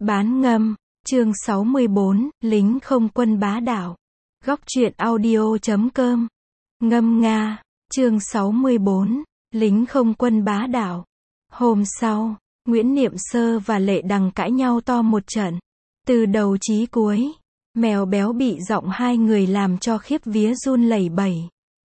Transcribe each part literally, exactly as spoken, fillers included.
Bán ngâm, chương sáu mươi bốn, lính không quân bá đạo. Góc truyện audio chấm com. Ngâm nga, chương sáu mươi bốn, lính không quân bá đạo. Hôm sau, Nguyễn Niệm Sơ và Lệ Đằng cãi nhau to một trận. Từ đầu chí cuối, mèo béo bị giọng hai người làm cho khiếp vía run lẩy bẩy.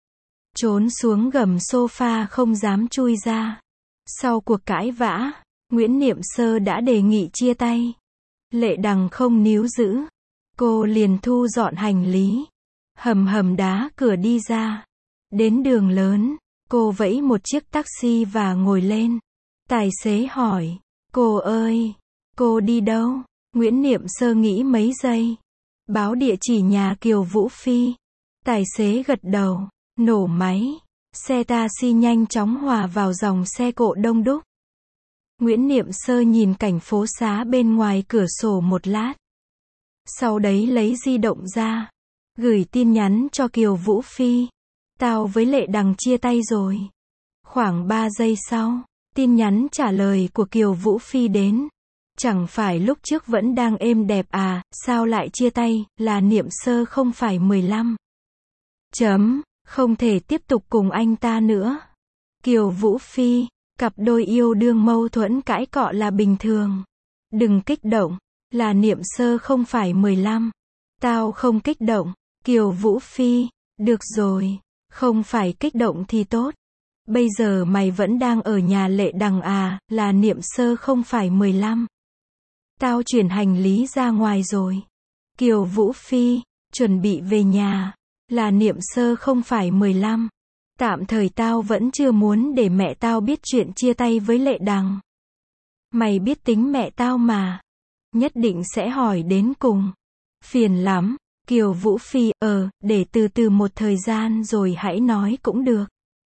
Trốn xuống gầm sofa không dám chui ra. Sau cuộc cãi vã, Nguyễn Niệm Sơ đã đề nghị chia tay. Lệ Đằng không níu giữ. Cô liền thu dọn hành lý. Hầm hầm đá cửa đi ra. Đến đường lớn, cô vẫy một chiếc taxi và ngồi lên. Tài xế hỏi, cô ơi, cô đi đâu? Nguyễn Niệm Sơ nghĩ mấy giây. Báo địa chỉ nhà Kiều Vũ Phi. Tài xế gật đầu, nổ máy. Xe taxi nhanh chóng hòa vào dòng xe cộ đông đúc. Nguyễn Niệm Sơ nhìn cảnh phố xá bên ngoài cửa sổ một lát. Sau đấy lấy di động ra. Gửi tin nhắn cho Kiều Vũ Phi. Tao với Lệ Đằng chia tay rồi. Khoảng ba giây sau, tin nhắn trả lời của Kiều Vũ Phi đến. Chẳng phải lúc trước vẫn đang êm đẹp à, sao lại chia tay, là Niệm Sơ không phải mười lăm. Chấm, không thể tiếp tục cùng anh ta nữa. Kiều Vũ Phi, cặp đôi yêu đương mâu thuẫn cãi cọ là bình thường. Đừng kích động, là Niệm Sơ không phải mười lăm. Tao không kích động. Kiều Vũ Phi, được rồi, không phải kích động thì tốt. Bây giờ mày vẫn đang ở nhà Lệ Đằng à, là Niệm Sơ không phải mười lăm. Tao chuyển hành lý ra ngoài rồi. Kiều Vũ Phi, chuẩn bị về nhà, là Niệm Sơ không phải mười lăm. Tạm thời tao vẫn chưa muốn để mẹ tao biết chuyện chia tay với Lệ Đằng. Mày biết tính mẹ tao mà. Nhất định sẽ hỏi đến cùng. Phiền lắm. Kiều Vũ Phi, ờ, để từ từ một thời gian rồi hãy nói cũng được.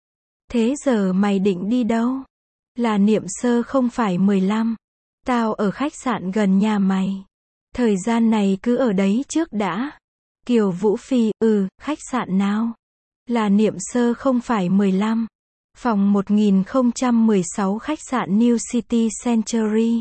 Thế giờ mày định đi đâu? Là Niệm Sơ không phải mười lăm. Tao ở khách sạn gần nhà mày. Thời gian này cứ ở đấy trước đã. Kiều Vũ Phi, ừ, khách sạn nào? Là Niệm Sơ không phải mười lăm. Phòng một nghìn không trăm mười sáu khách sạn New City Century.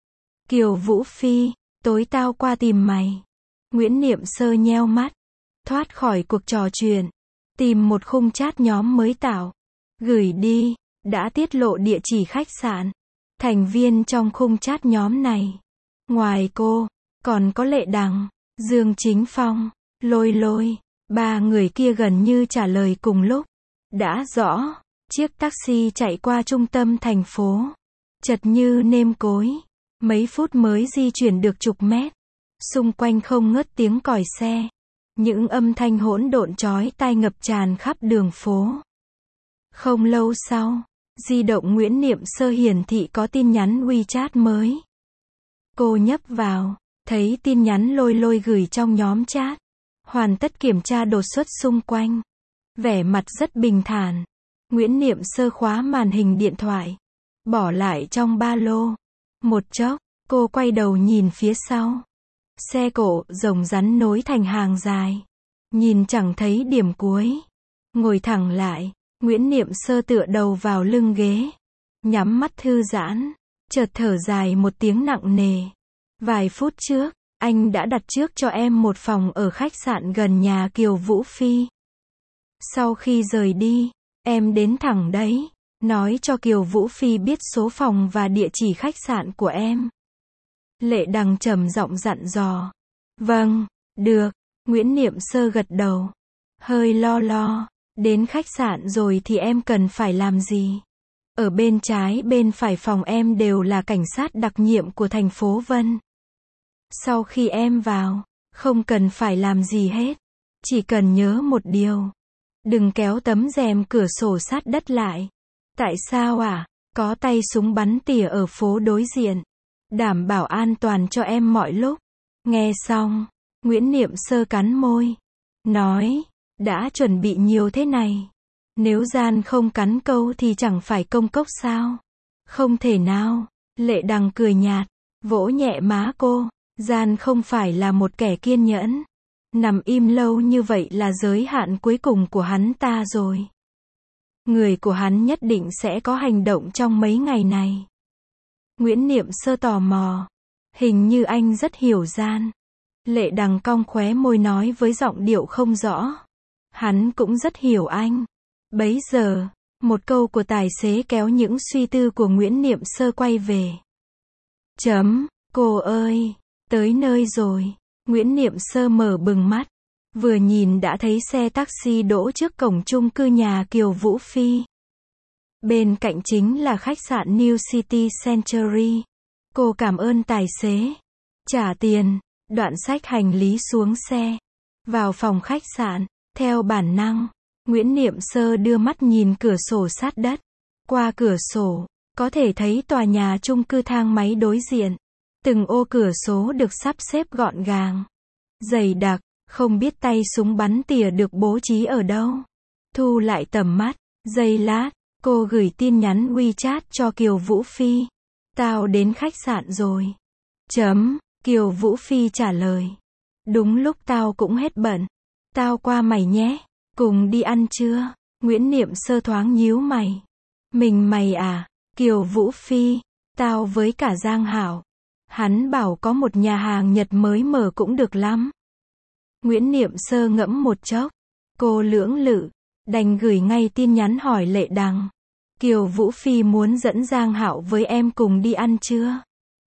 Kiều Vũ Phi, tối tao qua tìm mày. Nguyễn Niệm Sơ nheo mắt. Thoát khỏi cuộc trò chuyện. Tìm một khung chat nhóm mới tạo. Gửi đi. Đã tiết lộ địa chỉ khách sạn. Thành viên trong khung chat nhóm này. Ngoài cô, còn có Lệ Đằng, Dương Chính Phong, Lôi Lôi. Ba người kia gần như trả lời cùng lúc. Đã rõ. Chiếc taxi chạy qua trung tâm thành phố. Chật như nêm cối. Mấy phút mới di chuyển được chục mét. Xung quanh không ngớt tiếng còi xe. Những âm thanh hỗn độn chói tai ngập tràn khắp đường phố. Không lâu sau, di động Nguyễn Niệm Sơ hiển thị có tin nhắn WeChat mới. Cô nhấp vào, thấy tin nhắn Lôi Lôi gửi trong nhóm chat. Hoàn tất kiểm tra đột xuất xung quanh. Vẻ mặt rất bình thản. Nguyễn Niệm Sơ khóa màn hình điện thoại. Bỏ lại trong ba lô. Một chốc, cô quay đầu nhìn phía sau. Xe cộ, rồng rắn nối thành hàng dài. Nhìn chẳng thấy điểm cuối. Ngồi thẳng lại, Nguyễn Niệm Sơ tựa đầu vào lưng ghế. Nhắm mắt thư giãn. Chợt thở dài một tiếng nặng nề. Vài phút trước, anh đã đặt trước cho em một phòng ở khách sạn gần nhà Kiều Vũ Phi. Sau khi rời đi, em đến thẳng đấy. Nói cho Kiều Vũ Phi biết số phòng và địa chỉ khách sạn của em. Lệ Đằng trầm giọng dặn dò. Vâng, được. Nguyễn Niệm Sơ gật đầu. Hơi lo lo. Đến khách sạn rồi thì em cần phải làm gì? Ở bên trái bên phải phòng em đều là cảnh sát đặc nhiệm của thành phố Vân. Sau khi em vào, không cần phải làm gì hết. Chỉ cần nhớ một điều. Đừng kéo tấm rèm cửa sổ sát đất lại. Tại sao à? Có tay súng bắn tỉa ở phố đối diện. Đảm bảo an toàn cho em mọi lúc. Nghe xong, Nguyễn Niệm Sơ cắn môi. Nói, đã chuẩn bị nhiều thế này. Nếu gian không cắn câu thì chẳng phải công cốc sao? Không thể nào. Lệ Đằng cười nhạt, vỗ nhẹ má cô. Gian không phải là một kẻ kiên nhẫn. Nằm im lâu như vậy là giới hạn cuối cùng của hắn ta rồi. Người của hắn nhất định sẽ có hành động trong mấy ngày này. Nguyễn Niệm Sơ tò mò. Hình như anh rất hiểu Gian. Lệ Đằng cong khóe môi nói với giọng điệu không rõ. Hắn cũng rất hiểu anh. Bấy giờ, một câu của tài xế kéo những suy tư của Nguyễn Niệm Sơ quay về. Chấm, cô ơi, tới nơi rồi. Nguyễn Niệm Sơ mở bừng mắt. Vừa nhìn đã thấy xe taxi đỗ trước cổng chung cư nhà Kiều Vũ Phi. Bên cạnh chính là khách sạn New City Century. Cô cảm ơn tài xế. Trả tiền, đoạn xách hành lý xuống xe. Vào phòng khách sạn, theo bản năng, Nguyễn Niệm Sơ đưa mắt nhìn cửa sổ sát đất. Qua cửa sổ, có thể thấy tòa nhà chung cư thang máy đối diện. Từng ô cửa sổ được sắp xếp gọn gàng, dày đặc, không biết tay súng bắn tỉa được bố trí ở đâu. Thu lại tầm mắt, giây lát, cô gửi tin nhắn WeChat cho Kiều Vũ Phi. Tao đến khách sạn rồi. Chấm, Kiều Vũ Phi trả lời. Đúng lúc tao cũng hết bận. Tao qua mày nhé. Cùng đi ăn trưa. Nguyễn Niệm Sơ thoáng nhíu mày. Mình mày à? Kiều Vũ Phi, tao với cả Giang Hảo. Hắn bảo có một nhà hàng Nhật mới mở cũng được lắm. Nguyễn Niệm Sơ ngẫm một chốc. Cô lưỡng lự, đành gửi ngay tin nhắn hỏi Lệ Đằng. Kiều Vũ Phi muốn dẫn Giang Hạo với em cùng đi ăn trưa.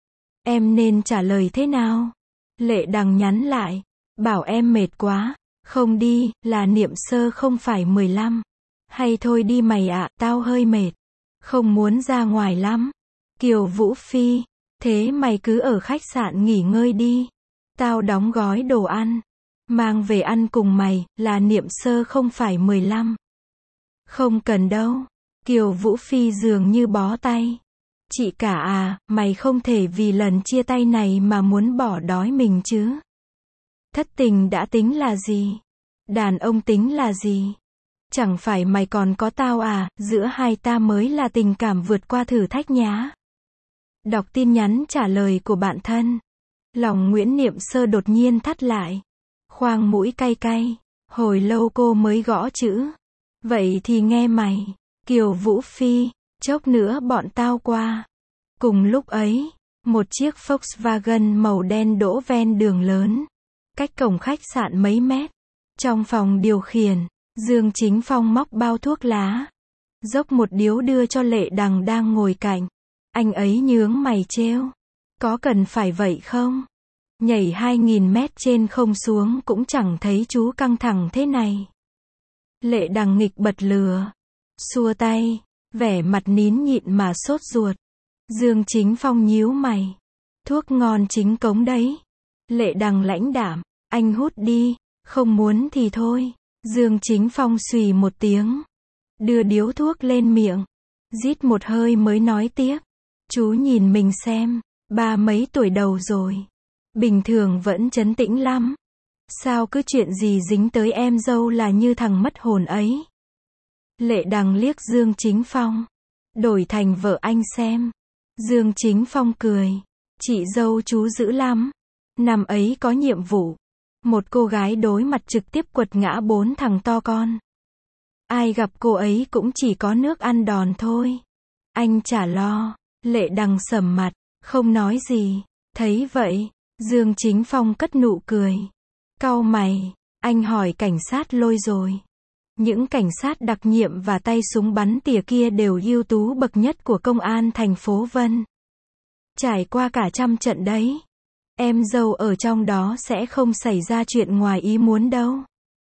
Em nên trả lời thế nào? Lệ Đằng nhắn lại. Bảo em mệt quá. Không đi, là Niệm Sơ không phải mười lăm. Hay thôi đi mày ạ, tao hơi mệt. Không muốn ra ngoài lắm. Kiều Vũ Phi. Thế mày cứ ở khách sạn nghỉ ngơi đi. Tao đóng gói đồ ăn. Mang về ăn cùng mày, là Niệm Sơ không phải mười lăm. Không cần đâu. Kiều Vũ Phi dường như bó tay. Chị cả à, mày không thể vì lần chia tay này mà muốn bỏ đói mình chứ. Thất tình đã tính là gì? Đàn ông tính là gì? Chẳng phải mày còn có tao à, giữa hai ta mới là tình cảm vượt qua thử thách nhá. Đọc tin nhắn trả lời của bạn thân. Lòng Nguyễn Niệm Sơ đột nhiên thắt lại. Khoang mũi cay cay. Hồi lâu cô mới gõ chữ. Vậy thì nghe mày. Kiều Vũ Phi, chốc nữa bọn tao qua. Cùng lúc ấy, một chiếc Volkswagen màu đen đỗ ven đường lớn. Cách cổng khách sạn mấy mét. Trong phòng điều khiển, Dương Chính Phong móc bao thuốc lá. Dốc một điếu đưa cho Lệ Đằng đang ngồi cạnh. Anh ấy nhướng mày trêu. Có cần phải vậy không? Nhảy hai nghìn mét trên không xuống cũng chẳng thấy chú căng thẳng thế này. Lệ Đằng nghịch bật lừa. Xua tay, vẻ mặt nín nhịn mà sốt ruột. Dương Chính Phong nhíu mày. Thuốc ngon chính cống đấy. Lệ Đằng lãnh đạm. Anh hút đi, không muốn thì thôi. Dương Chính Phong xùy một tiếng. Đưa điếu thuốc lên miệng. Rít một hơi mới nói tiếp. Chú nhìn mình xem, ba mấy tuổi đầu rồi. Bình thường vẫn trấn tĩnh lắm. Sao cứ chuyện gì dính tới em dâu là như thằng mất hồn ấy. Lệ Đằng liếc Dương Chính Phong. Đổi thành vợ anh xem. Dương Chính Phong cười. Chị dâu chú dữ lắm. Năm ấy có nhiệm vụ. Một cô gái đối mặt trực tiếp quật ngã bốn thằng to con. Ai gặp cô ấy cũng chỉ có nước ăn đòn thôi. Anh chả lo. Lệ Đằng sầm mặt, không nói gì. Thấy vậy, Dương Chính Phong cất nụ cười. Cau mày, anh hỏi cảnh sát lôi rồi. Những cảnh sát đặc nhiệm và tay súng bắn tỉa kia đều ưu tú bậc nhất của công an thành phố Vân. Trải qua cả trăm trận đấy. Em dâu ở trong đó sẽ không xảy ra chuyện ngoài ý muốn đâu.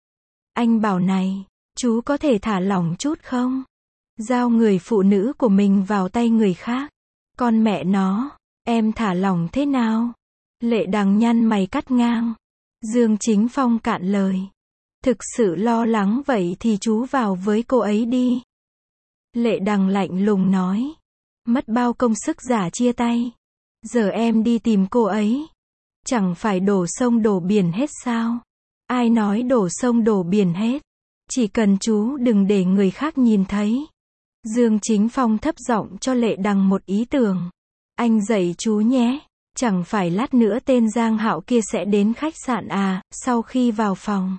Anh bảo này, chú có thể thả lỏng chút không? Giao người phụ nữ của mình vào tay người khác. Con mẹ nó, em thả lỏng thế nào? Lệ Đằng nhăn mày cắt ngang. Dương Chính Phong cạn lời. Thực sự lo lắng vậy thì chú vào với cô ấy đi. Lệ Đằng lạnh lùng nói. Mất bao công sức giả chia tay. Giờ em đi tìm cô ấy. Chẳng phải đổ sông đổ biển hết sao? Ai nói đổ sông đổ biển hết? Chỉ cần chú đừng để người khác nhìn thấy. Dương Chính Phong thấp giọng cho Lệ Đằng một ý tưởng. Anh dạy chú nhé. Chẳng phải lát nữa tên Giang Hạo kia sẽ đến khách sạn à, sau khi vào phòng.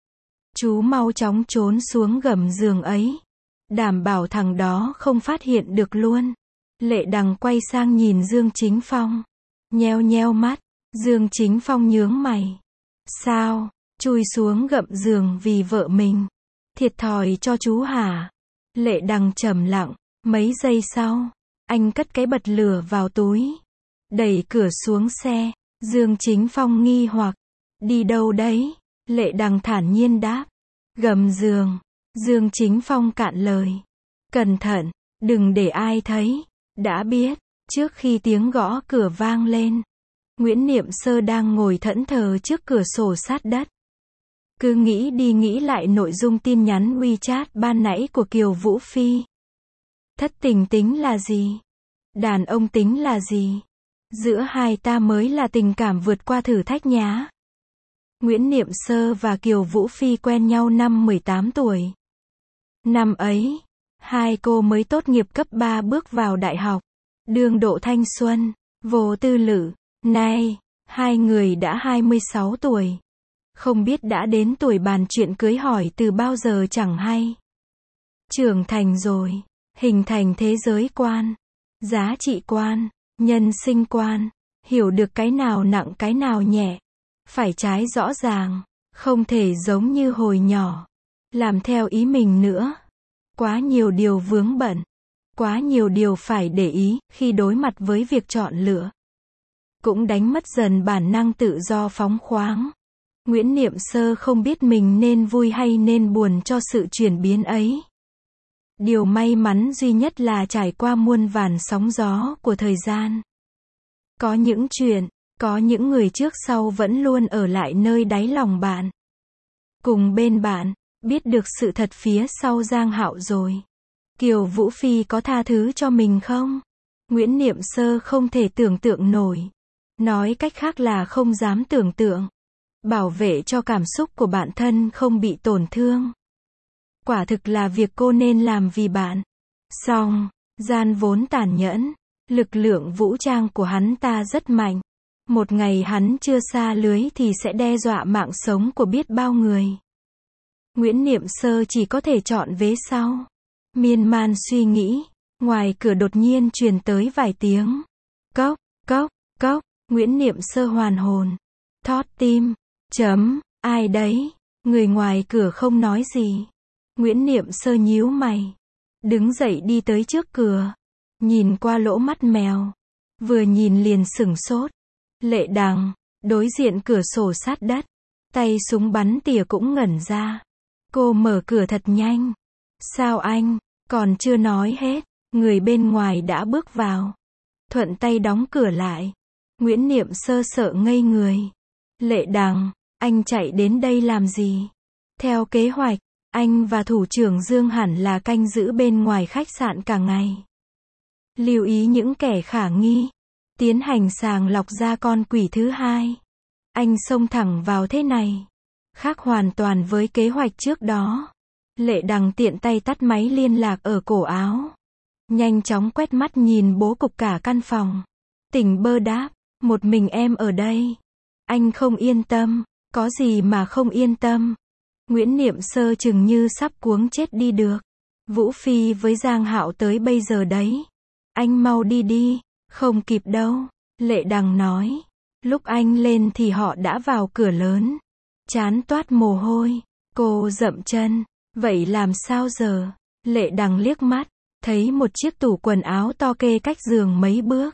Chú mau chóng trốn xuống gầm giường ấy. Đảm bảo thằng đó không phát hiện được luôn. Lệ Đằng quay sang nhìn Dương Chính Phong. Nheo nheo mắt, Dương Chính Phong nhướng mày. Sao, chui xuống gậm giường vì vợ mình. Thiệt thòi cho chú hả? Lệ Đằng trầm lặng, mấy giây sau, anh cất cái bật lửa vào túi. Đẩy cửa xuống xe, Dương Chính Phong nghi hoặc. Đi đâu đấy? Lệ Đằng thản nhiên đáp. Gầm giường. Dương Chính Phong cạn lời. Cẩn thận, đừng để ai thấy. Đã biết, trước khi tiếng gõ cửa vang lên, Nguyễn Niệm Sơ đang ngồi thẫn thờ trước cửa sổ sát đất. Cứ nghĩ đi nghĩ lại nội dung tin nhắn WeChat ban nãy của Kiều Vũ Phi. Thất tình tính là gì? Đàn ông tính là gì? Giữa hai ta mới là tình cảm vượt qua thử thách nhá. Nguyễn Niệm Sơ và Kiều Vũ Phi quen nhau năm mười tám tuổi. Năm ấy, hai cô mới tốt nghiệp cấp ba bước vào đại học. Đương độ thanh xuân, vô tư lự. Nay, hai người đã hai mươi sáu tuổi. Không biết đã đến tuổi bàn chuyện cưới hỏi từ bao giờ chẳng hay. Trưởng thành rồi, hình thành thế giới quan, giá trị quan, nhân sinh quan, hiểu được cái nào nặng cái nào nhẹ. Phải trái rõ ràng, không thể giống như hồi nhỏ, làm theo ý mình nữa. Quá nhiều điều vướng bận, quá nhiều điều phải để ý khi đối mặt với việc chọn lựa. Cũng đánh mất dần bản năng tự do phóng khoáng. Nguyễn Niệm Sơ không biết mình nên vui hay nên buồn cho sự chuyển biến ấy. Điều may mắn duy nhất là trải qua muôn vàn sóng gió của thời gian. Có những chuyện, có những người trước sau vẫn luôn ở lại nơi đáy lòng bạn. Cùng bên bạn, biết được sự thật phía sau Giang Hạo rồi. Kiều Vũ Phi có tha thứ cho mình không? Nguyễn Niệm Sơ không thể tưởng tượng nổi. Nói cách khác là không dám tưởng tượng. Bảo vệ cho cảm xúc của bản thân không bị tổn thương. Quả thực là việc cô nên làm vì bạn. Song, gian vốn tàn nhẫn. Lực lượng vũ trang của hắn ta rất mạnh. Một ngày hắn chưa xa lưới thì sẽ đe dọa mạng sống của biết bao người. Nguyễn Niệm Sơ chỉ có thể chọn vế sau. Miên man suy nghĩ, ngoài cửa đột nhiên truyền tới vài tiếng. Cốc, cốc, cốc, Nguyễn Niệm Sơ hoàn hồn. Thót tim, chấm, ai đấy? Người ngoài cửa không nói gì. Nguyễn Niệm Sơ nhíu mày. Đứng dậy đi tới trước cửa. Nhìn qua lỗ mắt mèo. Vừa nhìn liền sửng sốt. Lệ Đằng, đối diện cửa sổ sát đất. Tay súng bắn tỉa cũng ngẩn ra. Cô mở cửa thật nhanh. Sao anh, còn chưa nói hết. Người bên ngoài đã bước vào. Thuận tay đóng cửa lại. Nguyễn Niệm Sơ sợ ngây người. Lệ Đằng, anh chạy đến đây làm gì? Theo kế hoạch, anh và thủ trưởng Dương hẳn là canh giữ bên ngoài khách sạn cả ngày. Lưu ý những kẻ khả nghi. Tiến hành sàng lọc ra con quỷ thứ hai. Anh xông thẳng vào thế này. Khác hoàn toàn với kế hoạch trước đó. Lệ Đằng tiện tay tắt máy liên lạc ở cổ áo. Nhanh chóng quét mắt nhìn bố cục cả căn phòng. Tỉnh bơ đáp, một mình em ở đây. Anh không yên tâm, có gì mà không yên tâm. Nguyễn Niệm Sơ chừng như sắp cuống chết đi được. Vũ Phi với Giang Hạo tới bây giờ đấy. Anh mau đi đi, không kịp đâu. Lệ Đằng nói. Lúc anh lên thì họ đã vào cửa lớn. Chán toát mồ hôi. Cô dậm chân. Vậy làm sao giờ? Lệ Đằng liếc mắt. Thấy một chiếc tủ quần áo to kê cách giường mấy bước.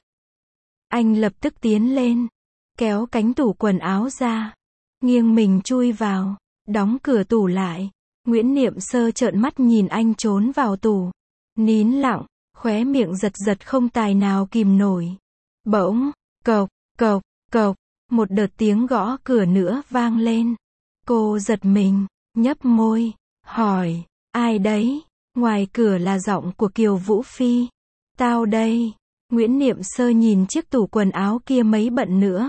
Anh lập tức tiến lên. Kéo cánh tủ quần áo ra. Nghiêng mình chui vào. Đóng cửa tủ lại. Nguyễn Niệm Sơ trợn mắt nhìn anh trốn vào tủ. Nín lặng. Khóe miệng giật giật không tài nào kìm nổi. Bỗng, cộc, cộc, cộc. Một đợt tiếng gõ cửa nữa vang lên. Cô giật mình. Nhấp môi. Hỏi. Ai đấy? Ngoài cửa là giọng của Kiều Vũ Phi. Tao đây. Nguyễn Niệm Sơ nhìn chiếc tủ quần áo kia mấy bận nữa.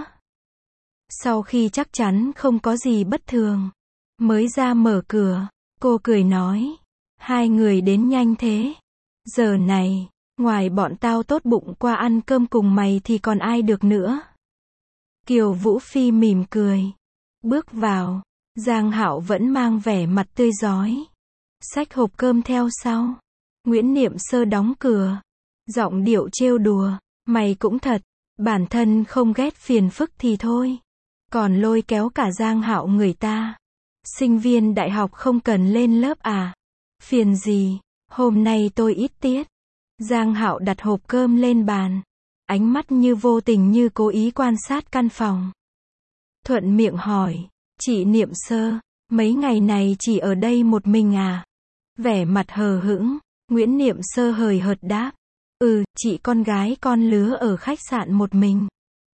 Sau khi chắc chắn không có gì bất thường, mới ra mở cửa. Cô cười nói. Hai người đến nhanh thế. Giờ này, ngoài bọn tao tốt bụng qua ăn cơm cùng mày thì còn ai được nữa. Kiều Vũ Phi mỉm cười. Bước vào. Giang Hạo vẫn mang vẻ mặt tươi rói. Xách hộp cơm theo sau. Nguyễn Niệm Sơ đóng cửa. Giọng điệu trêu đùa. Mày cũng thật. Bản thân không ghét phiền phức thì thôi. Còn lôi kéo cả Giang Hạo người ta. Sinh viên đại học không cần lên lớp à? Phiền gì? Hôm nay tôi ít tiết. Giang Hạo đặt hộp cơm lên bàn. Ánh mắt như vô tình như cố ý quan sát căn phòng. Thuận miệng hỏi. Chị Niệm Sơ, mấy ngày này chỉ ở đây một mình à? Vẻ mặt hờ hững, Nguyễn Niệm Sơ hời hợt đáp. Ừ, chị con gái con lứa ở khách sạn một mình.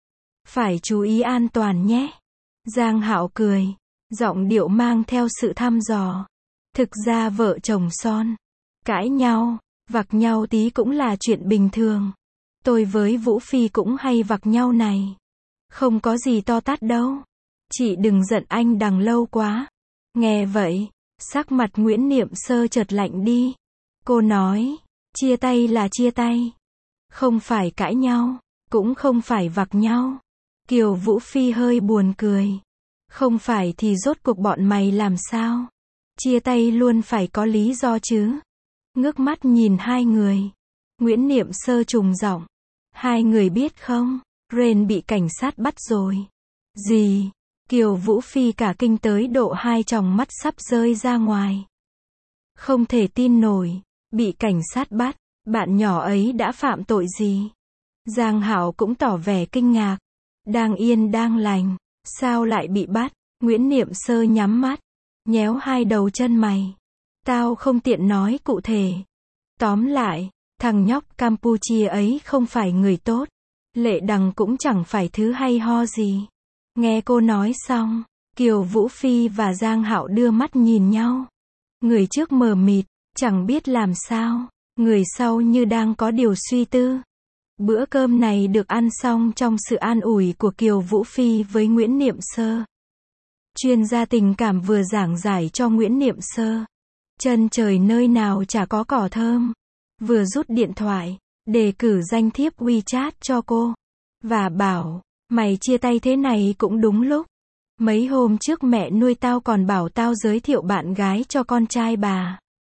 Phải chú ý an toàn nhé. Giang Hạo cười, giọng điệu mang theo sự thăm dò. Thực ra vợ chồng son, cãi nhau, vặc nhau tí cũng là chuyện bình thường. Tôi với Vũ Phi cũng hay vặc nhau này. Không có gì to tát đâu. Chị đừng giận anh đằng lâu quá. Nghe vậy, sắc mặt Nguyễn Niệm Sơ chợt lạnh đi. Cô nói, chia tay là chia tay. Không phải cãi nhau, cũng không phải vặc nhau. Kiều Vũ Phi hơi buồn cười. Không phải thì rốt cuộc bọn mày làm sao? Chia tay luôn phải có lý do chứ. Ngước mắt nhìn hai người. Nguyễn Niệm Sơ trùng giọng. Hai người biết không, Ren bị cảnh sát bắt rồi. Gì? Kiều Vũ Phi cả kinh tới độ hai tròng mắt sắp rơi ra ngoài. Không thể tin nổi, bị cảnh sát bắt, bạn nhỏ ấy đã phạm tội gì? Giang Hạo cũng tỏ vẻ kinh ngạc. Đang yên đang lành, sao lại bị bắt? Nguyễn Niệm Sơ nhắm mắt, nhéo hai đầu chân mày. Tao không tiện nói cụ thể. Tóm lại, thằng nhóc Campuchia ấy không phải người tốt. Lệ Đằng cũng chẳng phải thứ hay ho gì. Nghe cô nói xong, Kiều Vũ Phi và Giang Hạo đưa mắt nhìn nhau. Người trước mờ mịt, chẳng biết làm sao. Người sau như đang có điều suy tư. Bữa cơm này được ăn xong trong sự an ủi của Kiều Vũ Phi với Nguyễn Niệm Sơ. Chuyên gia tình cảm vừa giảng giải cho Nguyễn Niệm Sơ. Chân trời nơi nào chả có cỏ thơm. Vừa rút điện thoại, đề cử danh thiếp WeChat cho cô. Và bảo, mày chia tay thế này cũng đúng lúc. Mấy hôm trước mẹ nuôi tao còn bảo tao giới thiệu bạn gái cho con trai bà.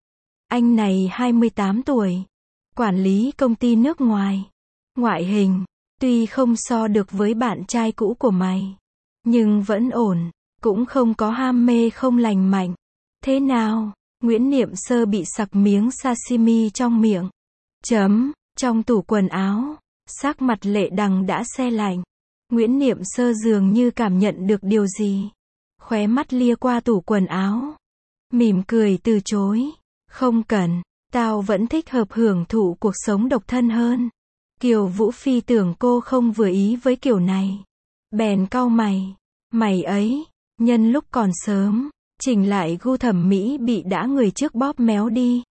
Anh này hai mươi tám tuổi. Quản lý công ty nước ngoài. Ngoại hình, tuy không so được với bạn trai cũ của mày. Nhưng vẫn ổn, cũng không có ham mê không lành mạnh. Thế nào? Nguyễn Niệm Sơ bị sặc miếng sashimi trong miệng. Chấm, trong tủ quần áo, sắc mặt Lệ Đằng đã se lạnh. Nguyễn Niệm Sơ dường như cảm nhận được điều gì. Khóe mắt lia qua tủ quần áo. Mỉm cười từ chối. Không cần, tao vẫn thích hợp hưởng thụ cuộc sống độc thân hơn. Kiều Vũ Phi tưởng cô không vừa ý với kiểu này. Bèn cau mày. Mày ấy, nhân lúc còn sớm, chỉnh lại gu thẩm mỹ bị đã người trước bóp méo đi.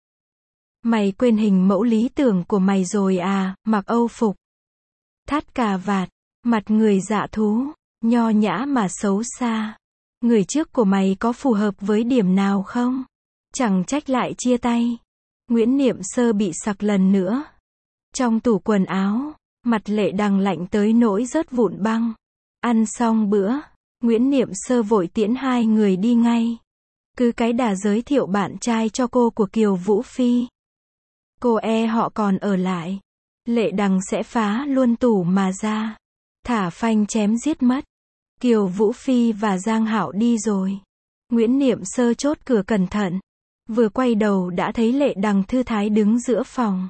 Mày quên hình mẫu lý tưởng của mày rồi à, mặc Âu phục. Thắt cà vạt, mặt người dạ thú, nho nhã mà xấu xa. Người trước của mày có phù hợp với điểm nào không? Chẳng trách lại chia tay. Nguyễn Niệm Sơ bị sặc lần nữa. Trong tủ quần áo, mặt Lệ Đằng lạnh tới nỗi rớt vụn băng. Ăn xong bữa, Nguyễn Niệm Sơ vội tiễn hai người đi ngay. Cứ cái đà giới thiệu bạn trai cho cô của Kiều Vũ Phi. Cô e họ còn ở lại. Lệ Đằng sẽ phá luôn tủ mà ra. Thả phanh chém giết mất. Kiều Vũ Phi và Giang Hạo đi rồi. Nguyễn Niệm Sơ chốt cửa cẩn thận. Vừa quay đầu đã thấy Lệ Đằng thư thái đứng giữa phòng.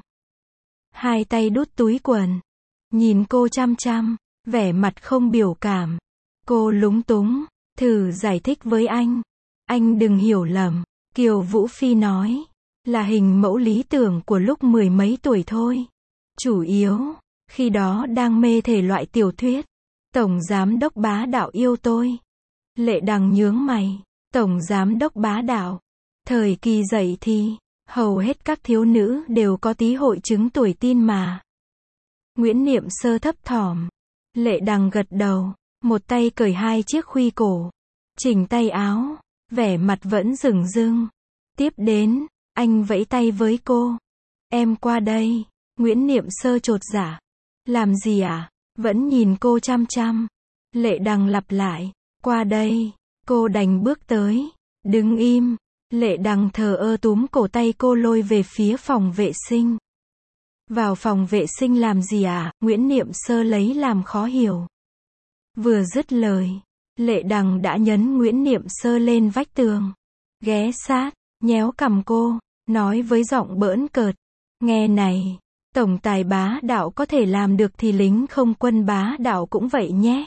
Hai tay đút túi quần. Nhìn cô chăm chăm, vẻ mặt không biểu cảm. Cô lúng túng, thử giải thích với anh. Anh đừng hiểu lầm, Kiều Vũ Phi nói. Là hình mẫu lý tưởng của lúc mười mấy tuổi thôi. Chủ yếu, khi đó đang mê thể loại tiểu thuyết. Tổng giám đốc bá đạo yêu tôi. Lệ Đằng nhướng mày. Tổng giám đốc bá đạo. Thời kỳ dậy thì, hầu hết các thiếu nữ đều có tí hội chứng tuổi tin mà. Nguyễn Niệm Sơ thấp thỏm. Lệ Đằng gật đầu, một tay cởi hai chiếc khuy cổ. Chỉnh tay áo, vẻ mặt vẫn rừng rưng. Tiếp đến, anh vẫy tay với cô. Em qua đây. Nguyễn Niệm Sơ chột dạ. Làm gì à? Vẫn nhìn cô chăm chăm. Lệ Đằng lặp lại. Qua đây. Cô đành bước tới. Đứng im. Lệ Đằng thờ ơ túm cổ tay cô lôi về phía phòng vệ sinh. Vào phòng vệ sinh làm gì à? Nguyễn Niệm Sơ lấy làm khó hiểu. Vừa dứt lời, Lệ Đằng đã nhấn Nguyễn Niệm Sơ lên vách tường. Ghé sát, nhéo cằm cô, nói với giọng bỡn cợt. Nghe này, tổng tài bá đạo có thể làm được thì lính không quân bá đạo cũng vậy nhé.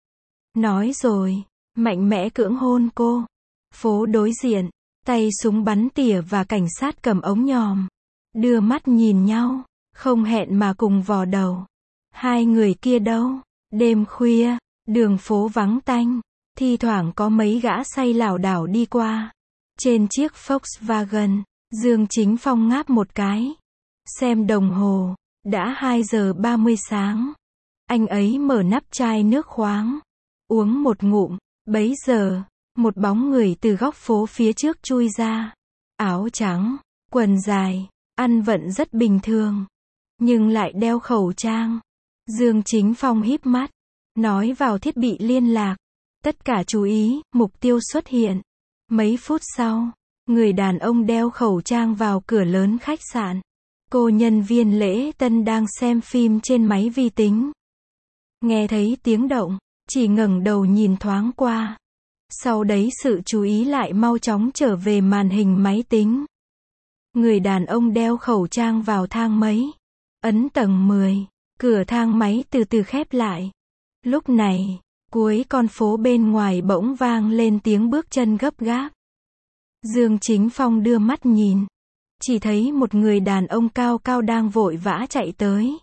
Nói rồi, mạnh mẽ cưỡng hôn cô. Phố đối diện, tay súng bắn tỉa và cảnh sát cầm ống nhòm. Đưa mắt nhìn nhau, không hẹn mà cùng vò đầu. Hai người kia đâu? Đêm khuya, đường phố vắng tanh, thi thoảng có mấy gã say lảo đảo đi qua. Trên chiếc Volkswagen, Dương Chính Phong ngáp một cái. Xem đồng hồ, đã hai giờ ba mươi sáng. Anh ấy mở nắp chai nước khoáng, uống một ngụm. Bấy giờ, một bóng người từ góc phố phía trước chui ra. Áo trắng, quần dài, ăn vận rất bình thường, nhưng lại đeo khẩu trang. Dương Chính Phong híp mắt, nói vào thiết bị liên lạc. Tất cả chú ý, mục tiêu xuất hiện. Mấy phút sau, người đàn ông đeo khẩu trang vào cửa lớn khách sạn. Cô nhân viên lễ tân đang xem phim trên máy vi tính. Nghe thấy tiếng động, chỉ ngẩng đầu nhìn thoáng qua. Sau đấy sự chú ý lại mau chóng trở về màn hình máy tính. Người đàn ông đeo khẩu trang vào thang máy. Ấn tầng mười, cửa thang máy từ từ khép lại. Lúc này, cuối con phố bên ngoài bỗng vang lên tiếng bước chân gấp gáp. Dương Chính Phong đưa mắt nhìn. Chỉ thấy một người đàn ông cao cao đang vội vã chạy tới.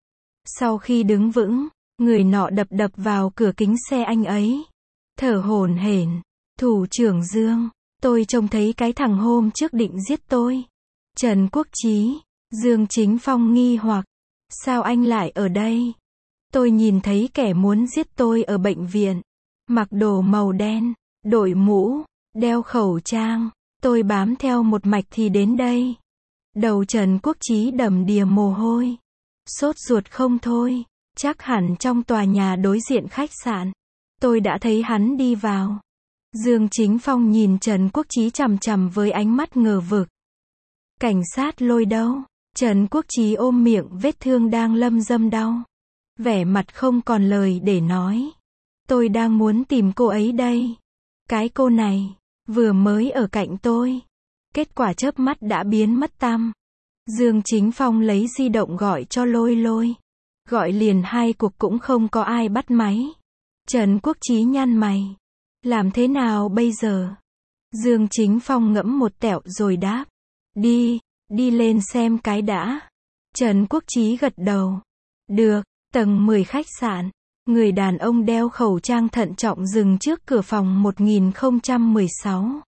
Sau khi đứng vững, người nọ đập đập vào cửa kính xe anh ấy. Thở hổn hển. Thủ trưởng Dương, tôi trông thấy cái thằng hôm trước định giết tôi. Trần Quốc Chí. Dương Chính Phong nghi hoặc. Sao anh lại ở đây? Tôi nhìn thấy kẻ muốn giết tôi ở bệnh viện. Mặc đồ màu đen, đội mũ, đeo khẩu trang. Tôi bám theo một mạch thì đến đây. Đầu Trần Quốc Chí đầm đìa mồ hôi. Sốt ruột không thôi. Chắc hẳn trong tòa nhà đối diện khách sạn. Tôi đã thấy hắn đi vào. Dương Chính Phong nhìn Trần Quốc Chí chằm chằm với ánh mắt ngờ vực. Cảnh sát Lôi đâu? Trần Quốc Chí ôm miệng vết thương đang lâm dâm đau. Vẻ mặt không còn lời để nói. Tôi đang muốn tìm cô ấy đây. Cái cô này, vừa mới ở cạnh tôi. Kết quả chớp mắt đã biến mất tăm. Dương Chính Phong lấy di động gọi cho Lôi Lôi. Gọi liền hai cuộc cũng không có ai bắt máy. Trần Quốc Chí nhăn mày. Làm thế nào bây giờ? Dương Chính Phong ngẫm một tẹo rồi đáp. Đi, đi lên xem cái đã. Trần Quốc Chí gật đầu. Được, tầng mười khách sạn. Người đàn ông đeo khẩu trang thận trọng dừng trước cửa phòng một nghìn không trăm mười sáu.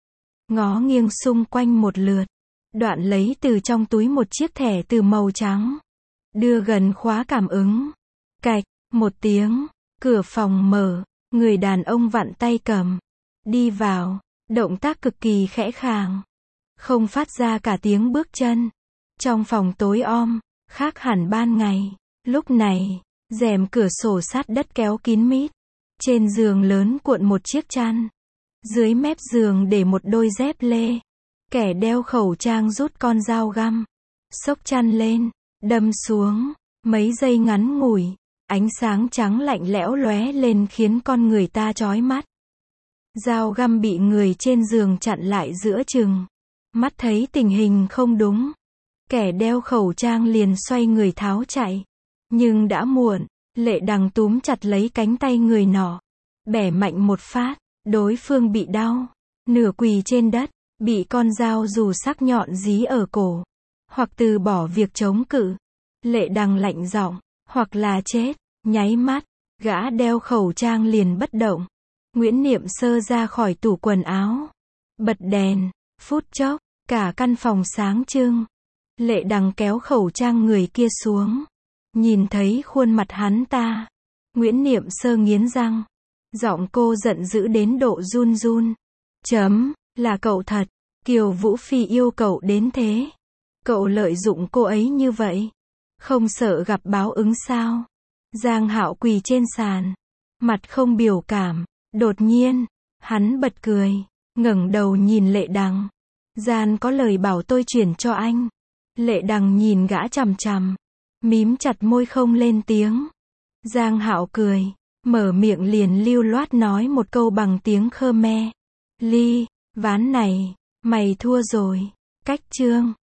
Ngó nghiêng xung quanh một lượt. Đoạn lấy từ trong túi một chiếc thẻ từ màu trắng. Đưa gần khóa cảm ứng. Cạch, một tiếng. Cửa phòng mở. Người đàn ông vặn tay cầm. Đi vào. Động tác cực kỳ khẽ khàng. Không phát ra cả tiếng bước chân. Trong phòng tối om, khác hẳn ban ngày. Lúc này, rèm cửa sổ sát đất kéo kín mít. Trên giường lớn cuộn một chiếc chăn. Dưới mép giường để một đôi dép lê. Kẻ đeo khẩu trang rút con dao găm. Xốc chăn lên, đâm xuống. Mấy giây ngắn ngủi, ánh sáng trắng lạnh lẽo lóe lên khiến con người ta chói mắt. Dao găm bị người trên giường chặn lại giữa chừng. Mắt thấy tình hình không đúng. Kẻ đeo khẩu trang liền xoay người tháo chạy. Nhưng đã muộn. Lệ Đằng túm chặt lấy cánh tay người nọ. Bẻ mạnh một phát. Đối phương bị đau. Nửa quỳ trên đất. Bị con dao dù sắc nhọn dí ở cổ. Hoặc từ bỏ việc chống cự. Lệ Đằng lạnh giọng. Hoặc là chết. Nháy mắt. Gã đeo khẩu trang liền bất động. Nguyễn Niệm Sơ ra khỏi tủ quần áo. Bật đèn. Phút chốc. Cả căn phòng sáng trưng. Lệ Đằng kéo khẩu trang người kia xuống. Nhìn thấy khuôn mặt hắn ta. Nguyễn Niệm Sơ nghiến răng. Giọng cô giận dữ đến độ run run. Chấm, là cậu thật. Kiều Vũ Phi yêu cậu đến thế. Cậu lợi dụng cô ấy như vậy. Không sợ gặp báo ứng sao? Giang Hạo quỳ trên sàn. Mặt không biểu cảm. Đột nhiên, hắn bật cười. Ngẩng đầu nhìn Lệ Đằng. Gian có lời bảo tôi chuyển cho anh. Lệ Đằng nhìn gã chằm chằm, mím chặt môi không lên tiếng. Giang Hạo cười, mở miệng liền lưu loát nói một câu bằng tiếng Khmer. Ly, ván này, mày thua rồi. Cách chương